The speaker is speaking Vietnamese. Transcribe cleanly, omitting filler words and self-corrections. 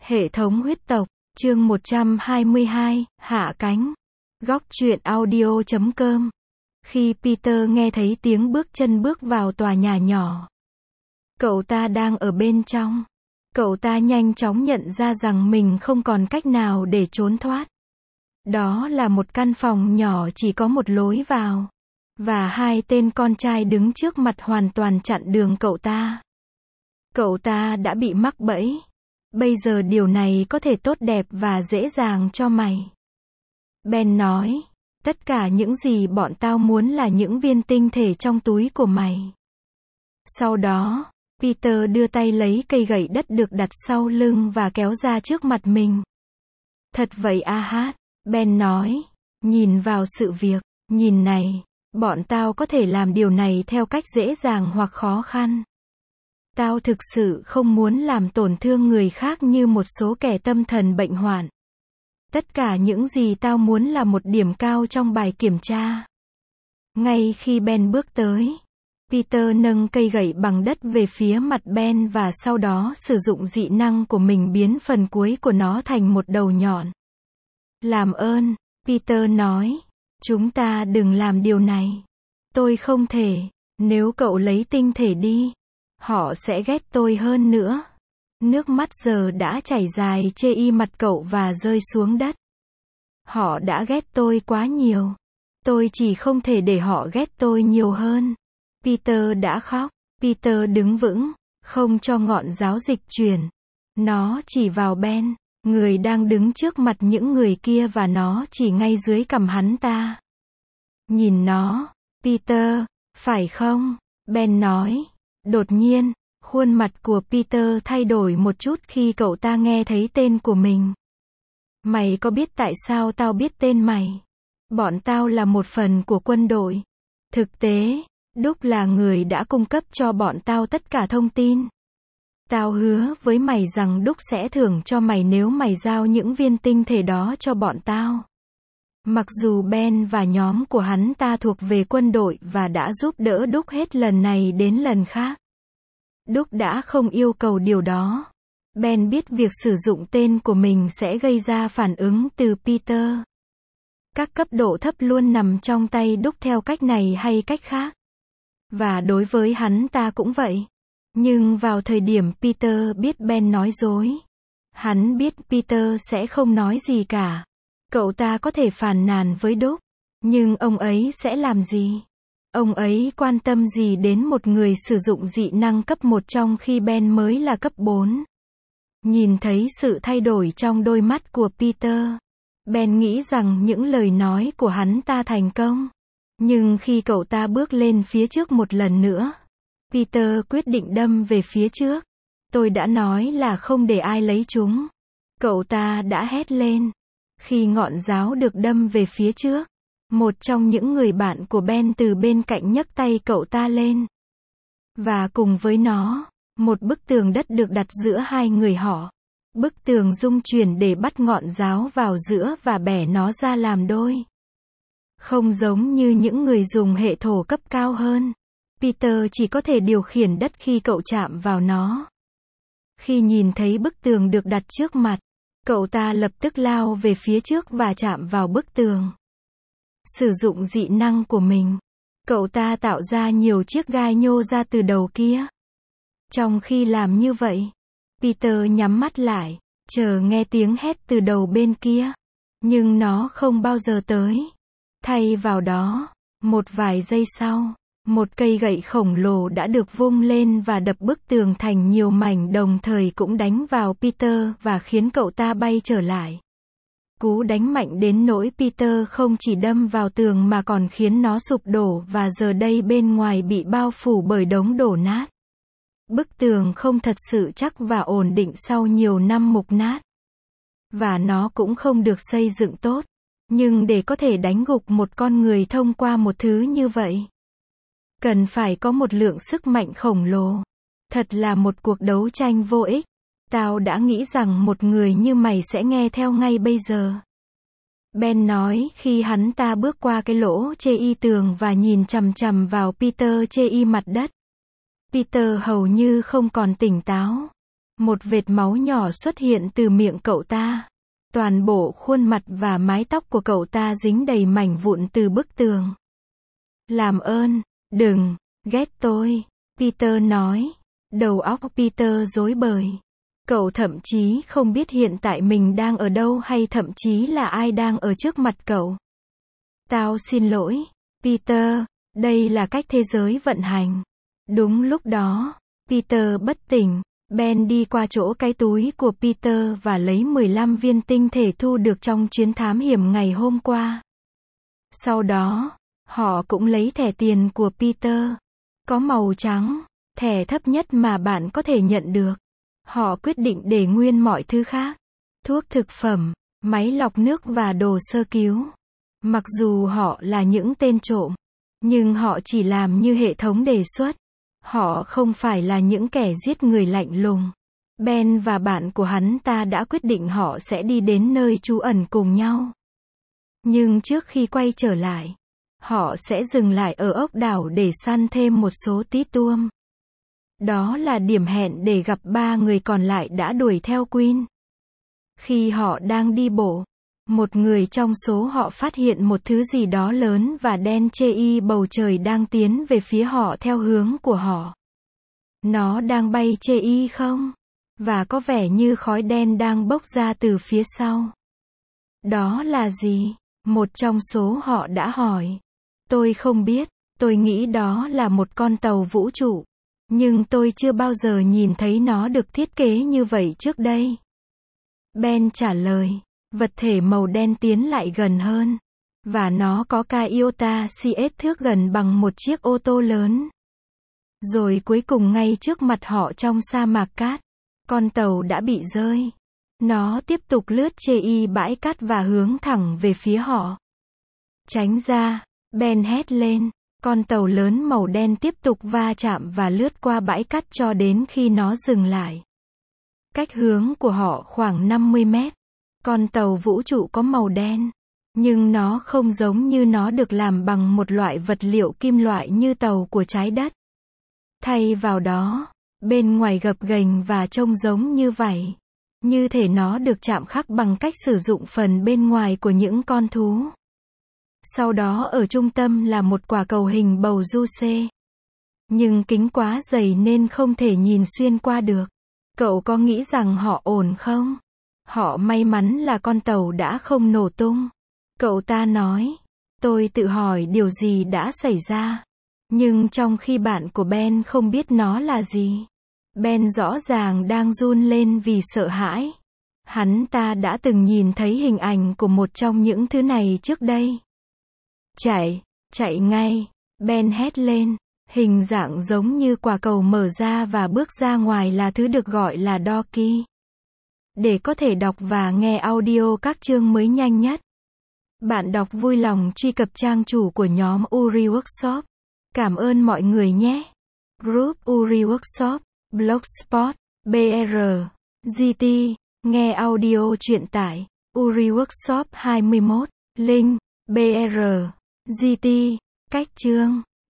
Hệ thống huyết tộc, chương 122, hạ cánh. Góc truyện audio.com. Khi Peter nghe thấy tiếng bước chân bước vào tòa nhà nhỏ, cậu ta đang ở bên trong. Cậu ta nhanh chóng nhận ra rằng mình không còn cách nào để trốn thoát. Đó là một căn phòng nhỏ chỉ có một lối vào. Và hai tên con trai đứng trước mặt hoàn toàn chặn đường cậu ta. Cậu ta đã bị mắc bẫy. Bây giờ điều này có thể tốt đẹp và dễ dàng cho mày. Ben nói, tất cả những gì bọn tao muốn là những viên tinh thể trong túi của mày. Sau đó, Peter đưa tay lấy cây gậy đất được đặt sau lưng và kéo ra trước mặt mình. Thật vậy hát, Ben nói, nhìn vào sự việc, nhìn này, bọn tao có thể làm điều này theo cách dễ dàng hoặc khó khăn. Tao thực sự không muốn làm tổn thương người khác như một số kẻ tâm thần bệnh hoạn. Tất cả những gì tao muốn là một điểm cao trong bài kiểm tra. Ngay khi Ben bước tới, Peter nâng cây gậy bằng đất về phía mặt Ben và sau đó sử dụng dị năng của mình biến phần cuối của nó thành một đầu nhọn. Làm ơn, Peter nói, chúng ta đừng làm điều này. Tôi không thể, nếu cậu lấy tinh thể đi, họ sẽ ghét tôi hơn nữa. Nước mắt giờ đã chảy dài trên mặt cậu và rơi xuống đất. Họ đã ghét tôi quá nhiều. Tôi chỉ không thể để họ ghét tôi nhiều hơn. Peter đã khóc. Peter đứng vững, không cho ngọn giáo dịch chuyển. Nó chỉ vào Ben, người đang đứng trước mặt những người kia và nó chỉ ngay dưới cằm hắn ta. Nhìn nó, Peter, phải không? Ben nói. Đột nhiên, khuôn mặt của Peter thay đổi một chút khi cậu ta nghe thấy tên của mình. Mày có biết tại sao tao biết tên mày? Bọn tao là một phần của quân đội. Thực tế, Đúc là người đã cung cấp cho bọn tao tất cả thông tin. Tao hứa với mày rằng Đúc sẽ thưởng cho mày nếu mày giao những viên tinh thể đó cho bọn tao. Mặc dù Ben và nhóm của hắn ta thuộc về quân đội và đã giúp đỡ Đúc hết lần này đến lần khác, Đúc đã không yêu cầu điều đó. Ben biết việc sử dụng tên của mình sẽ gây ra phản ứng từ Peter. Các cấp độ thấp luôn nằm trong tay Đúc theo cách này hay cách khác. Và đối với hắn ta cũng vậy. Nhưng vào thời điểm Peter biết Ben nói dối, hắn biết Peter sẽ không nói gì cả. Cậu ta có thể phàn nàn với Đúc, nhưng ông ấy sẽ làm gì? Ông ấy quan tâm gì đến một người sử dụng dị năng cấp 1 trong khi Ben mới là cấp 4? Nhìn thấy sự thay đổi trong đôi mắt của Peter, Ben nghĩ rằng những lời nói của hắn ta thành công. Nhưng khi cậu ta bước lên phía trước một lần nữa, Peter quyết định đâm về phía trước. Tôi đã nói là không để ai lấy chúng. Cậu ta đã hét lên. Khi ngọn giáo được đâm về phía trước, một trong những người bạn của Ben từ bên cạnh nhấc tay cậu ta lên. Và cùng với nó, một bức tường đất được đặt giữa hai người họ. Bức tường rung chuyển để bắt ngọn giáo vào giữa và bẻ nó ra làm đôi. Không giống như những người dùng hệ thổ cấp cao hơn, Peter chỉ có thể điều khiển đất khi cậu chạm vào nó. Khi nhìn thấy bức tường được đặt trước mặt, cậu ta lập tức lao về phía trước và chạm vào bức tường. Sử dụng dị năng của mình, cậu ta tạo ra nhiều chiếc gai nhô ra từ đầu kia. Trong khi làm như vậy, Peter nhắm mắt lại, chờ nghe tiếng hét từ đầu bên kia. Nhưng nó không bao giờ tới. Thay vào đó, một vài giây sau, một cây gậy khổng lồ đã được vung lên và đập bức tường thành nhiều mảnh đồng thời cũng đánh vào Peter và khiến cậu ta bay trở lại. Cú đánh mạnh đến nỗi Peter không chỉ đâm vào tường mà còn khiến nó sụp đổ và giờ đây bên ngoài bị bao phủ bởi đống đổ nát. Bức tường không thật sự chắc và ổn định sau nhiều năm mục nát. Và nó cũng không được xây dựng tốt. Nhưng để có thể đánh gục một con người thông qua một thứ như vậy, cần phải có một lượng sức mạnh khổng lồ. Thật là một cuộc đấu tranh vô ích. Tao đã nghĩ rằng một người như mày sẽ nghe theo ngay bây giờ. Ben nói khi hắn ta bước qua cái lỗ chê tường và nhìn chằm chằm vào Peter chê mặt đất. Peter hầu như không còn tỉnh táo. Một vệt máu nhỏ xuất hiện từ miệng cậu ta. Toàn bộ khuôn mặt và mái tóc của cậu ta dính đầy mảnh vụn từ bức tường. Làm ơn, đừng, ghét tôi, Peter nói. Đầu óc Peter rối bời. Cậu thậm chí không biết hiện tại mình đang ở đâu hay thậm chí là ai đang ở trước mặt cậu. Tao xin lỗi, Peter, đây là cách thế giới vận hành. Đúng lúc đó, Peter bất tỉnh. Ben đi qua chỗ cái túi của Peter và lấy 15 viên tinh thể thu được trong chuyến thám hiểm ngày hôm qua. Sau đó, họ cũng lấy thẻ tiền của Peter. Có màu trắng, thẻ thấp nhất mà bạn có thể nhận được. Họ quyết định để nguyên mọi thứ khác. Thuốc thực phẩm, máy lọc nước và đồ sơ cứu. Mặc dù họ là những tên trộm, nhưng họ chỉ làm như hệ thống đề xuất. Họ không phải là những kẻ giết người lạnh lùng. Ben và bạn của hắn ta đã quyết định họ sẽ đi đến nơi trú ẩn cùng nhau. Nhưng trước khi quay trở lại, họ sẽ dừng lại ở ốc đảo để săn thêm một số tí tuôm. Đó là điểm hẹn để gặp 3 người còn lại đã đuổi theo Queen. Khi họ đang đi bộ, một người trong số họ phát hiện một thứ gì đó lớn và đen chê bầu trời đang tiến về phía họ theo hướng của họ. Nó đang bay chê không? Và có vẻ như khói đen đang bốc ra từ phía sau. Đó là gì? Một trong số họ đã hỏi. Tôi không biết, tôi nghĩ đó là một con tàu vũ trụ. Nhưng tôi chưa bao giờ nhìn thấy nó được thiết kế như vậy trước đây. Ben trả lời. Vật thể màu đen tiến lại gần hơn. Và nó có ca iota CS thước gần bằng một chiếc ô tô lớn. Rồi cuối cùng ngay trước mặt họ trong sa mạc cát, con tàu đã bị rơi. Nó tiếp tục lướt chê bãi cát và hướng thẳng về phía họ. Tránh ra, Ben hét lên. Con tàu lớn màu đen tiếp tục va chạm và lướt qua bãi cát cho đến khi nó dừng lại. Cách hướng của họ khoảng 50 mét. Con tàu vũ trụ có màu đen. Nhưng nó không giống như nó được làm bằng một loại vật liệu kim loại như tàu của trái đất. Thay vào đó, bên ngoài gập ghềnh và trông giống như vảy. Như thể nó được chạm khắc bằng cách sử dụng phần bên ngoài của những con thú. Sau đó ở trung tâm là một quả cầu hình bầu du xê. Nhưng kính quá dày nên không thể nhìn xuyên qua được. Cậu có nghĩ rằng họ ổn không? Họ may mắn là con tàu đã không nổ tung. Cậu ta nói. Tôi tự hỏi điều gì đã xảy ra. Nhưng trong khi bạn của Ben không biết nó là gì. Ben rõ ràng đang run lên vì sợ hãi. Hắn ta đã từng nhìn thấy hình ảnh của một trong những thứ này trước đây. Chạy ngay, Ben hét lên. Hình dạng giống như quả cầu mở ra và bước ra ngoài là thứ được gọi là Doki. Để có thể đọc và nghe audio các chương mới nhanh nhất, bạn đọc vui lòng truy cập trang chủ của nhóm Uri Workshop. Cảm ơn mọi người nhé. Group Uri Workshop, Blogspot, BR, GT, nghe audio truyện tải, Uri Workshop 21, link, BR, GT, cách chương.